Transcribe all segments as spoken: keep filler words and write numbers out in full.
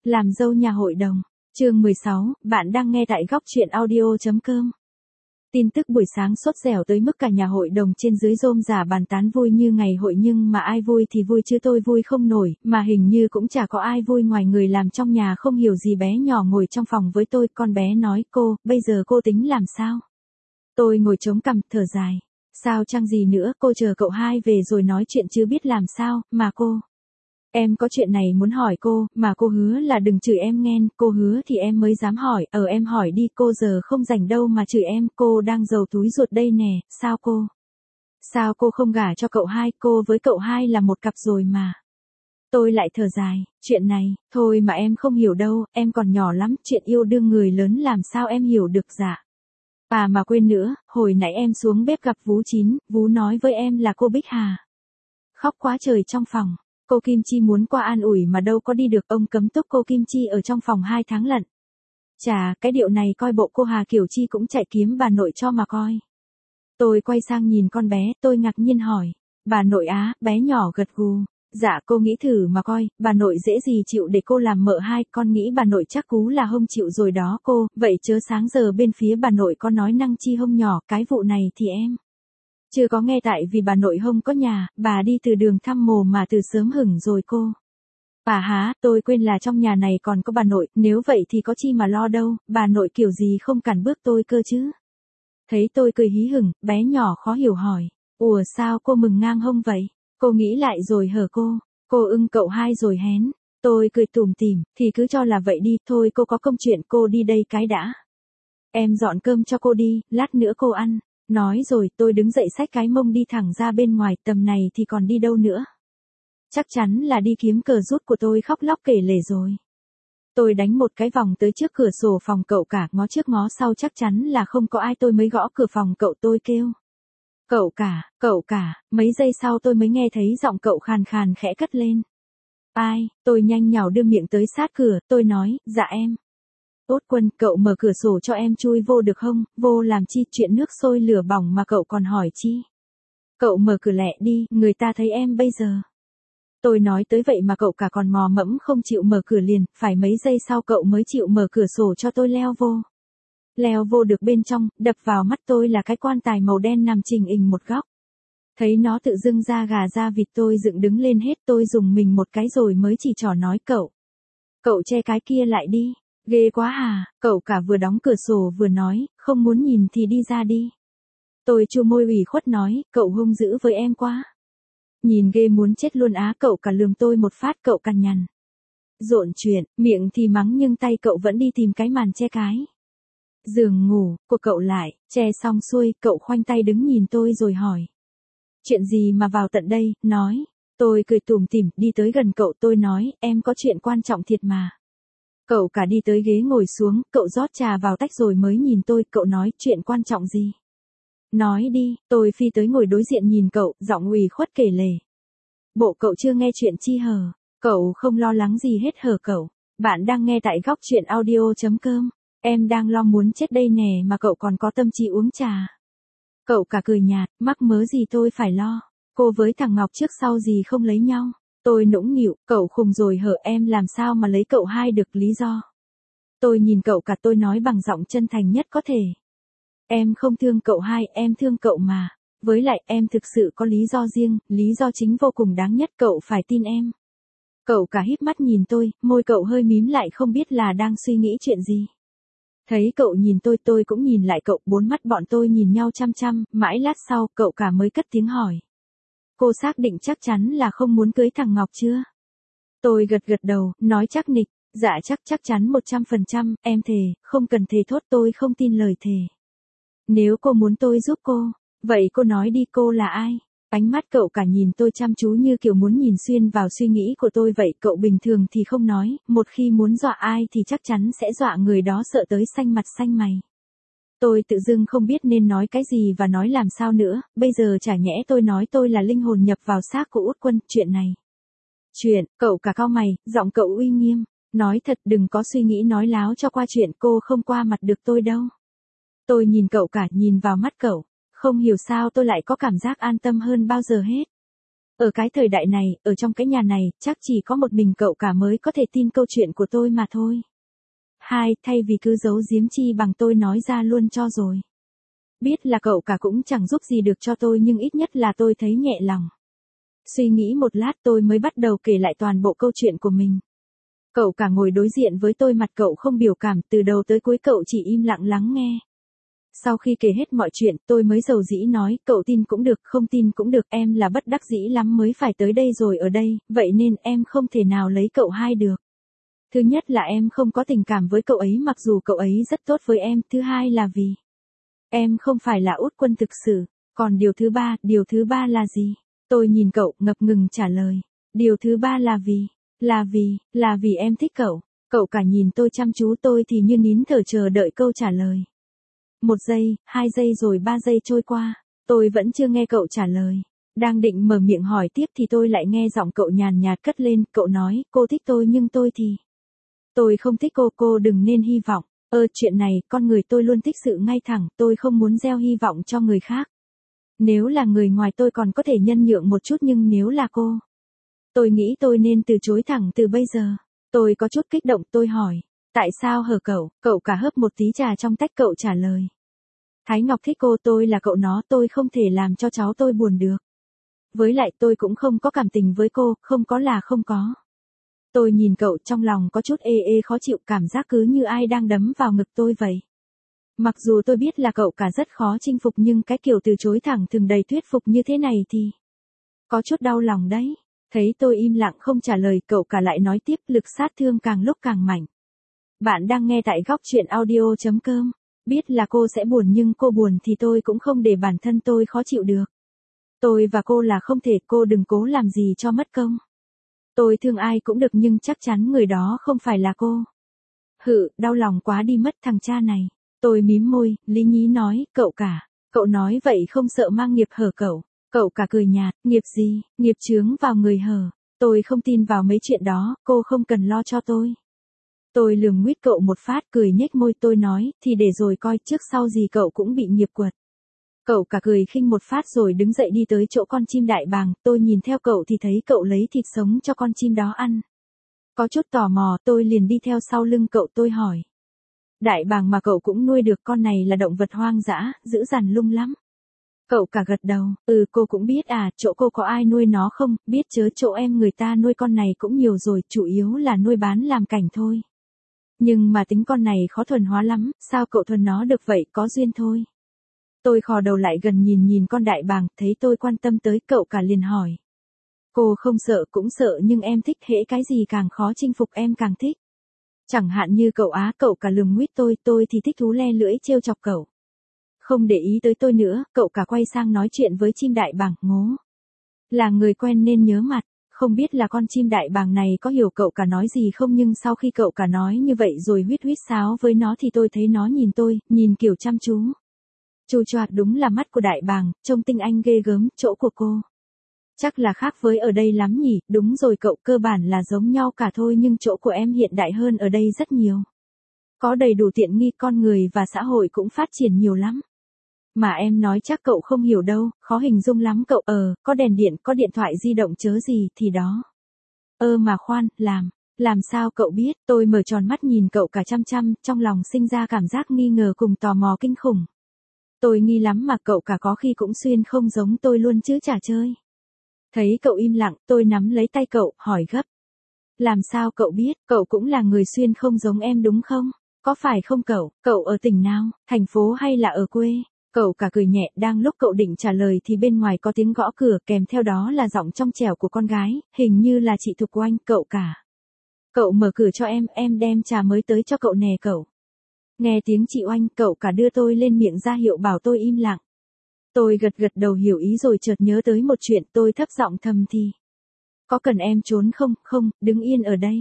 Làm dâu nhà hội đồng. Chương mười sáu, bạn đang nghe tại góc truyện audio chấm com. Tin tức buổi sáng sốt dẻo tới mức cả nhà hội đồng trên dưới rôm rả bàn tán vui như ngày hội, nhưng mà ai vui thì vui chứ tôi vui không nổi, mà hình như cũng chả có ai vui ngoài người làm trong nhà không hiểu gì. Bé nhỏ ngồi trong phòng với tôi, con bé nói: cô, bây giờ cô tính làm sao? Tôi ngồi chống cằm, thở dài. Sao chăng gì nữa, cô chờ cậu hai về rồi nói chuyện chứ biết làm sao, mà cô. Em có chuyện này muốn hỏi cô, mà cô hứa là đừng chửi em nghen, cô hứa thì em mới dám hỏi, ờ em hỏi đi, cô giờ không rảnh đâu mà chửi em, cô đang giàu túi ruột đây nè, sao cô? Sao cô không gả cho cậu hai, cô với cậu hai là một cặp rồi mà. Tôi lại thở dài, chuyện này, thôi mà em không hiểu đâu, em còn nhỏ lắm, chuyện yêu đương người lớn làm sao em hiểu được dạ. À mà quên nữa, hồi nãy em xuống bếp gặp Vú Chín, Vú nói với em là cô Bích Hà khóc quá trời trong phòng. Cô Kim Chi muốn qua an ủi mà đâu có đi được, ông cấm túc cô Kim Chi ở trong phòng hai tháng lận. Chà, cái điệu này coi bộ cô Hà Kiều Chi cũng chạy kiếm bà nội cho mà coi. Tôi quay sang nhìn con bé, tôi ngạc nhiên hỏi. Bà nội á, bé nhỏ gật gù. Dạ cô nghĩ thử mà coi, bà nội dễ gì chịu để cô làm mợ hai, con nghĩ bà nội chắc cú là hông chịu rồi đó cô, vậy chớ sáng giờ bên phía bà nội có nói năng chi hông nhỏ, cái vụ này thì em chưa có nghe, tại vì bà nội hông có nhà, bà đi từ đường thăm mồ mà từ sớm hửng rồi cô. Bà há, tôi quên là trong nhà này còn có bà nội, nếu vậy thì có chi mà lo đâu, bà nội kiểu gì không cản bước tôi cơ chứ. Thấy tôi cười hí hửng, bé nhỏ khó hiểu hỏi, ủa sao cô mừng ngang hông vậy? Cô nghĩ lại rồi hở cô? Cô ưng cậu hai rồi hén. Tôi cười tủm tỉm, thì cứ cho là vậy đi, thôi cô có công chuyện, cô đi đây cái đã. Em dọn cơm cho cô đi, lát nữa cô ăn. Nói rồi tôi đứng dậy xách cái mông đi thẳng ra bên ngoài, tầm này thì còn đi đâu nữa. Chắc chắn là đi kiếm cờ rút của tôi khóc lóc kể lể rồi. Tôi đánh một cái vòng tới trước cửa sổ phòng cậu cả, ngó trước ngó sau chắc chắn là không có ai, tôi mới gõ cửa phòng cậu, tôi kêu. Cậu cả, cậu cả, mấy giây sau tôi mới nghe thấy giọng cậu khàn khàn khẽ cất lên. Ai, tôi nhanh nhảu đưa miệng tới sát cửa, tôi nói, dạ em. Tốt Quân, cậu mở cửa sổ cho em chui vô được không, vô làm chi, chuyện nước sôi lửa bỏng mà cậu còn hỏi chi. Cậu mở cửa lẹ đi, người ta thấy em bây giờ. Tôi nói tới vậy mà cậu cả còn mò mẫm không chịu mở cửa liền, phải mấy giây sau cậu mới chịu mở cửa sổ cho tôi leo vô. Leo vô được bên trong, đập vào mắt tôi là cái quan tài màu đen nằm chình ình một góc. Thấy nó tự dưng da gà da vịt tôi dựng đứng lên hết, tôi dùng mình một cái rồi mới chỉ trỏ nói cậu. Cậu che cái kia lại đi. Ghê quá à, cậu cả vừa đóng cửa sổ vừa nói, không muốn nhìn thì đi ra đi. Tôi chua môi ủy khuất nói, cậu hung dữ với em quá. Nhìn ghê muốn chết luôn á, cậu cả lườm tôi một phát, cậu cằn nhằn. Rộn chuyện, miệng thì mắng nhưng tay cậu vẫn đi tìm cái màn che cái giường ngủ của cậu lại, che xong xuôi, cậu khoanh tay đứng nhìn tôi rồi hỏi. Chuyện gì mà vào tận đây, nói. Tôi cười tủm tỉm, đi tới gần cậu, tôi nói, em có chuyện quan trọng thiệt mà. Cậu cả đi tới ghế ngồi xuống, cậu rót trà vào tách rồi mới nhìn tôi, cậu nói, chuyện quan trọng gì? Nói đi, tôi phi tới ngồi đối diện nhìn cậu, giọng ủy khuất kể lể. Bộ cậu chưa nghe chuyện chi hở, cậu không lo lắng gì hết hở cậu. Bạn đang nghe tại góc truyện audio chấm com. Em đang lo muốn chết đây nè mà cậu còn có tâm trí uống trà. Cậu cả cười nhạt, mắc mớ gì tôi phải lo. Cô với thằng Ngọc trước sau gì không lấy nhau. Tôi nũng nịu, cậu khùng rồi hở, em làm sao mà lấy cậu hai được, lý do. Tôi nhìn cậu cả, tôi nói bằng giọng chân thành nhất có thể. Em không thương cậu hai, em thương cậu mà. Với lại em thực sự có lý do riêng, lý do chính vô cùng đáng nhất, cậu phải tin em. Cậu cả híp mắt nhìn tôi, môi cậu hơi mím lại không biết là đang suy nghĩ chuyện gì. Thấy cậu nhìn tôi, tôi cũng nhìn lại cậu, bốn mắt bọn tôi nhìn nhau chăm chăm, mãi lát sau, cậu cả mới cất tiếng hỏi. Cô xác định chắc chắn là không muốn cưới thằng Ngọc chưa? Tôi gật gật đầu, nói chắc nịch, dạ chắc chắc chắn một trăm phần trăm, em thề, không cần thề thốt, tôi không tin lời thề. Nếu cô muốn tôi giúp cô, vậy cô nói đi, cô là ai? Ánh mắt cậu cả nhìn tôi chăm chú như kiểu muốn nhìn xuyên vào suy nghĩ của tôi vậy, cậu bình thường thì không nói, một khi muốn dọa ai thì chắc chắn sẽ dọa người đó sợ tới xanh mặt xanh mày. Tôi tự dưng không biết nên nói cái gì và nói làm sao nữa, bây giờ chả nhẽ tôi nói tôi là linh hồn nhập vào xác của Út Quân, chuyện này. Chuyện, cậu cả cau mày, giọng cậu uy nghiêm, nói thật đừng có suy nghĩ nói láo cho qua chuyện, cô không qua mặt được tôi đâu. Tôi nhìn cậu cả, nhìn vào mắt cậu, không hiểu sao tôi lại có cảm giác an tâm hơn bao giờ hết. Ở cái thời đại này, ở trong cái nhà này, chắc chỉ có một mình cậu cả mới có thể tin câu chuyện của tôi mà thôi. Hai, thay vì cứ giấu giếm chi bằng tôi nói ra luôn cho rồi. Biết là cậu cả cũng chẳng giúp gì được cho tôi nhưng ít nhất là tôi thấy nhẹ lòng. Suy nghĩ một lát tôi mới bắt đầu kể lại toàn bộ câu chuyện của mình. Cậu cả ngồi đối diện với tôi, mặt cậu không biểu cảm, từ đầu tới cuối cậu chỉ im lặng lắng nghe. Sau khi kể hết mọi chuyện, tôi mới dầu dĩ nói, cậu tin cũng được, không tin cũng được, em là bất đắc dĩ lắm mới phải tới đây rồi ở đây, vậy nên em không thể nào lấy cậu hai được. Thứ nhất là em không có tình cảm với cậu ấy mặc dù cậu ấy rất tốt với em, thứ hai là vì em không phải là Út Quân thực sự, còn điều thứ ba, điều thứ ba là gì? Tôi nhìn cậu, ngập ngừng trả lời, điều thứ ba là vì, là vì, là vì em thích cậu. Cậu cả nhìn tôi chăm chú, tôi thì như nín thở chờ đợi câu trả lời. Một giây, hai giây rồi ba giây trôi qua, tôi vẫn chưa nghe cậu trả lời. Đang định mở miệng hỏi tiếp thì tôi lại nghe giọng cậu nhàn nhạt cất lên, cậu nói, cô thích tôi nhưng tôi thì... Tôi không thích cô, cô đừng nên hy vọng. Ơ chuyện này, con người tôi luôn thích sự ngay thẳng, tôi không muốn gieo hy vọng cho người khác. Nếu là người ngoài tôi còn có thể nhân nhượng một chút nhưng nếu là cô... Tôi nghĩ tôi nên từ chối thẳng từ bây giờ. Tôi có chút kích động, tôi hỏi. Tại sao hở cậu? Cậu cả hớp một tí trà trong tách, cậu trả lời. Thái Ngọc thích cô, tôi là cậu nó, tôi không thể làm cho cháu tôi buồn được. Với lại tôi cũng không có cảm tình với cô, không có là không có. Tôi nhìn cậu trong lòng có chút ê ê khó chịu, cảm giác cứ như ai đang đấm vào ngực tôi vậy. Mặc dù tôi biết là cậu cả rất khó chinh phục nhưng cái kiểu từ chối thẳng thừng đầy thuyết phục như thế này thì... Có chút đau lòng đấy. Thấy tôi im lặng không trả lời, cậu cả lại nói tiếp, lực sát thương càng lúc càng mạnh. Bạn đang nghe tại góc truyện audio chấm com. Biết là cô sẽ buồn nhưng cô buồn thì tôi cũng không để bản thân tôi khó chịu được. Tôi và cô là không thể, cô đừng cố làm gì cho mất công. Tôi thương ai cũng được nhưng chắc chắn người đó không phải là cô. Hự, đau lòng quá đi mất thằng cha này. Tôi mím môi, lý nhí nói, cậu cả. Cậu nói vậy không sợ mang nghiệp hở cậu. Cậu cả cười nhạt, nghiệp gì, nghiệp chướng vào người hở. Tôi không tin vào mấy chuyện đó, cô không cần lo cho tôi. Tôi lườm nguyết cậu một phát, cười nhếch môi, tôi nói, thì để rồi coi, trước sau gì cậu cũng bị nghiệp quật. Cậu cả cười khinh một phát rồi đứng dậy đi tới chỗ con chim đại bàng, tôi nhìn theo cậu thì thấy cậu lấy thịt sống cho con chim đó ăn. Có chút tò mò, tôi liền đi theo sau lưng cậu, tôi hỏi. Đại bàng mà cậu cũng nuôi được, con này là động vật hoang dã, dữ dằn lung lắm. Cậu cả gật đầu, ừ cô cũng biết à, chỗ cô có ai nuôi nó không, biết chớ, chỗ em người ta nuôi con này cũng nhiều rồi, chủ yếu là nuôi bán làm cảnh thôi. Nhưng mà tính con này khó thuần hóa lắm, sao cậu thuần nó được vậy, có duyên thôi. Tôi khò đầu lại gần nhìn nhìn con đại bàng, thấy tôi quan tâm tới, cậu cả liền hỏi. Cô không sợ, cũng sợ nhưng em thích, hễ cái gì càng khó chinh phục em càng thích. Chẳng hạn như cậu á, cậu cả lườm nguyết tôi, tôi thì thích thú le lưỡi trêu chọc cậu. Không để ý tới tôi nữa, cậu cả quay sang nói chuyện với chim đại bàng, ngố. Là người quen nên nhớ mặt, không biết là con chim đại bàng này có hiểu cậu cả nói gì không nhưng sau khi cậu cả nói như vậy rồi huýt huýt sáo với nó thì tôi thấy nó nhìn tôi, nhìn kiểu chăm chú. Chù choạt, đúng là mắt của đại bàng, trông tinh anh ghê gớm, chỗ của cô. Chắc là khác với ở đây lắm nhỉ, đúng rồi cậu, cơ bản là giống nhau cả thôi nhưng chỗ của em hiện đại hơn ở đây rất nhiều. Có đầy đủ tiện nghi, con người và xã hội cũng phát triển nhiều lắm. Mà em nói chắc cậu không hiểu đâu, khó hình dung lắm cậu, ờ, có đèn điện, có điện thoại di động chớ gì thì đó. Ơ mà khoan, làm, làm sao cậu biết, tôi mở tròn mắt nhìn cậu cả chăm chăm, trong lòng sinh ra cảm giác nghi ngờ cùng tò mò kinh khủng. Tôi nghi lắm mà cậu cả có khi cũng xuyên không giống tôi luôn chứ chả chơi. Thấy cậu im lặng, tôi nắm lấy tay cậu, hỏi gấp. Làm sao cậu biết, cậu cũng là người xuyên không giống em đúng không? Có phải không cậu, cậu ở tỉnh nào, thành phố hay là ở quê? Cậu cả cười nhẹ, đang lúc cậu định trả lời thì bên ngoài có tiếng gõ cửa, kèm theo đó là giọng trong trẻo của con gái, hình như là chị Thục Oanh, cậu cả. Cậu mở cửa cho em, em đem trà mới tới cho cậu nè cậu. Nghe tiếng chị Oanh, cậu cả đưa tôi lên miệng ra hiệu bảo tôi im lặng. Tôi gật gật đầu hiểu ý rồi chợt nhớ tới một chuyện, tôi thấp giọng thầm thì. Có cần em trốn không, không, đứng yên ở đây.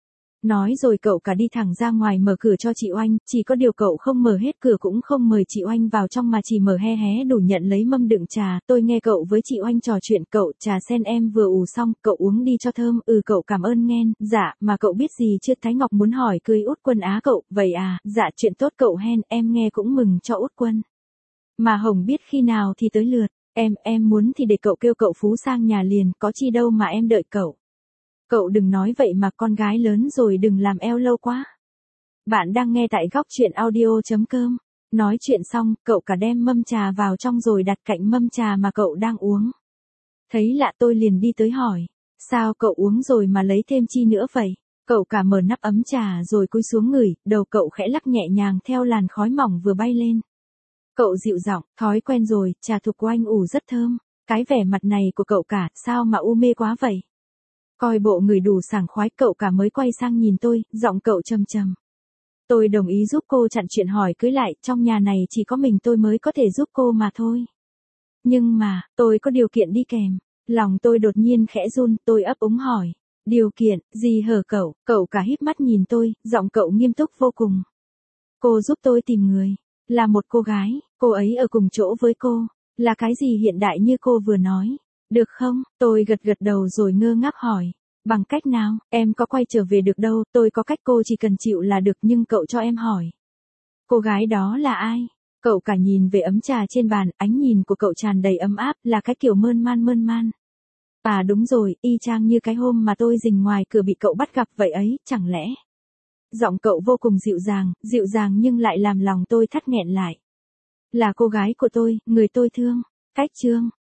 Nói rồi cậu cả đi thẳng ra ngoài mở cửa cho chị Oanh, chỉ có điều cậu không mở hết cửa cũng không mời chị Oanh vào trong mà chỉ mở hé hé đủ nhận lấy mâm đựng trà, tôi nghe cậu với chị Oanh trò chuyện, cậu, trà sen em vừa ủ xong, cậu uống đi cho thơm, ừ cậu cảm ơn nghen, dạ, mà cậu biết gì chưa, Thái Ngọc muốn hỏi cưới Út Quân á cậu, vậy à, dạ chuyện tốt cậu hen, em nghe cũng mừng cho Út Quân. Mà Hồng biết khi nào thì tới lượt, Em, em muốn thì để cậu kêu cậu Phú sang nhà liền, có chi đâu mà em đợi cậu. Cậu đừng nói vậy mà, con gái lớn rồi đừng làm eo lâu quá. Bạn đang nghe tại góc truyện audio.com. Nói chuyện xong, cậu cả đem mâm trà vào trong rồi đặt cạnh mâm trà mà cậu đang uống. Thấy lạ tôi liền đi tới hỏi. Sao cậu uống rồi mà lấy thêm chi nữa vậy? Cậu cả mở nắp ấm trà rồi cúi xuống ngửi, đầu cậu khẽ lắc nhẹ nhàng theo làn khói mỏng vừa bay lên. Cậu dịu giọng, thói quen rồi, trà thuộc của anh ủ rất thơm. Cái vẻ mặt này của cậu cả, sao mà u mê quá vậy? Coi bộ người đủ sảng khoái, cậu cả mới quay sang nhìn tôi, giọng cậu trầm trầm. Tôi đồng ý giúp cô chặn chuyện hỏi cưới lại, trong nhà này chỉ có mình tôi mới có thể giúp cô mà thôi. Nhưng mà, tôi có điều kiện đi kèm. Lòng tôi đột nhiên khẽ run, tôi ấp úng hỏi. Điều kiện, gì hở cậu? Cậu cả híp mắt nhìn tôi, giọng cậu nghiêm túc vô cùng. Cô giúp tôi tìm người. Là một cô gái, cô ấy ở cùng chỗ với cô. Là cái gì hiện đại như cô vừa nói. Được không? Tôi gật gật đầu rồi ngơ ngác hỏi. Bằng cách nào? Em có quay trở về được đâu, tôi có cách, cô chỉ cần chịu là được, nhưng cậu cho em hỏi. Cô gái đó là ai? Cậu cả nhìn về ấm trà trên bàn, ánh nhìn của cậu tràn đầy ấm áp, là cái kiểu mơn man mơn man. À đúng rồi, y chang như cái hôm mà tôi rình ngoài cửa bị cậu bắt gặp vậy ấy, chẳng lẽ? Giọng cậu vô cùng dịu dàng, dịu dàng nhưng lại làm lòng tôi thắt nghẹn lại. Là cô gái của tôi, người tôi thương. Cách chương,